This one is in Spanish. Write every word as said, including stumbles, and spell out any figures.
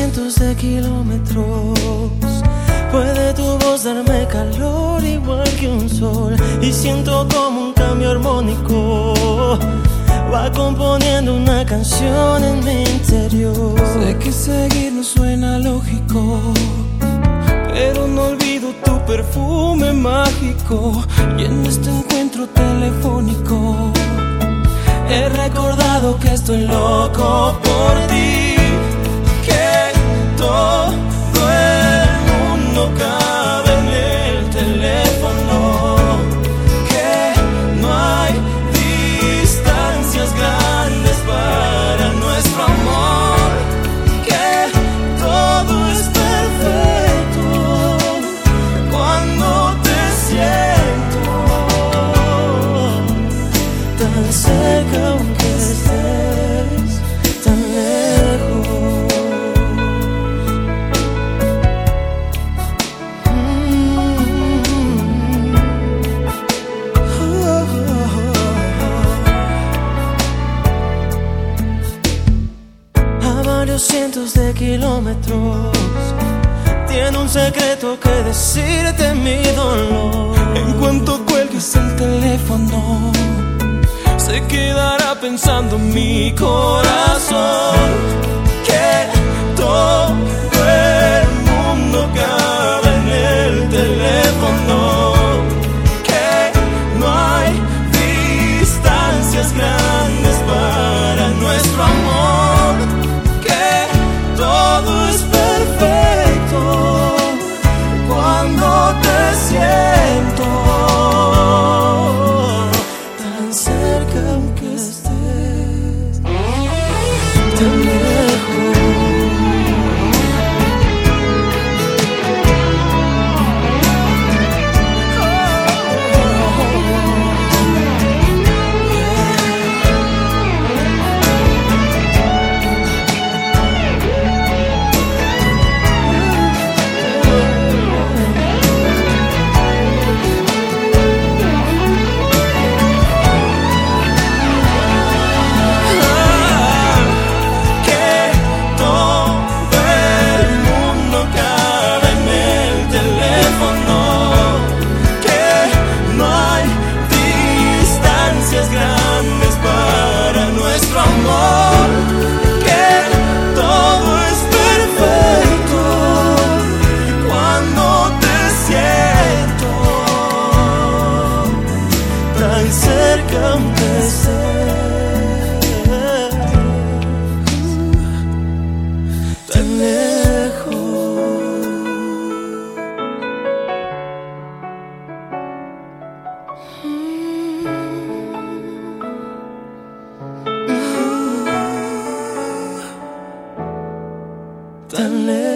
cientos de kilómetros, puede tu voz darme calor igual que un sol. Y siento como un cambio armónico va componiendo una canción en mi interior. Sé que seguir no suena lógico, pero no olvido tu perfume mágico. Y en este encuentro telefónico he recordado que estoy loco por ti, que todo el mundo cabe en el teléfono, que no hay distancias grandes para nuestro amor, que todo es perfecto cuando te siento tan cerca aunque estés tan lejos. A varios cientos de kilómetros tiene un secreto que decirte mi dolor. En cuanto cuelgues el teléfono, se quedará pensando mi corazón, que todo el mundo cabe en el teléfono, que no hay distancias grandes para nuestro amor, que todo es perfecto cuando te siento tan cerca aunque estés tan lejos. Cerca aunque estés tan lejos. Tan lejos.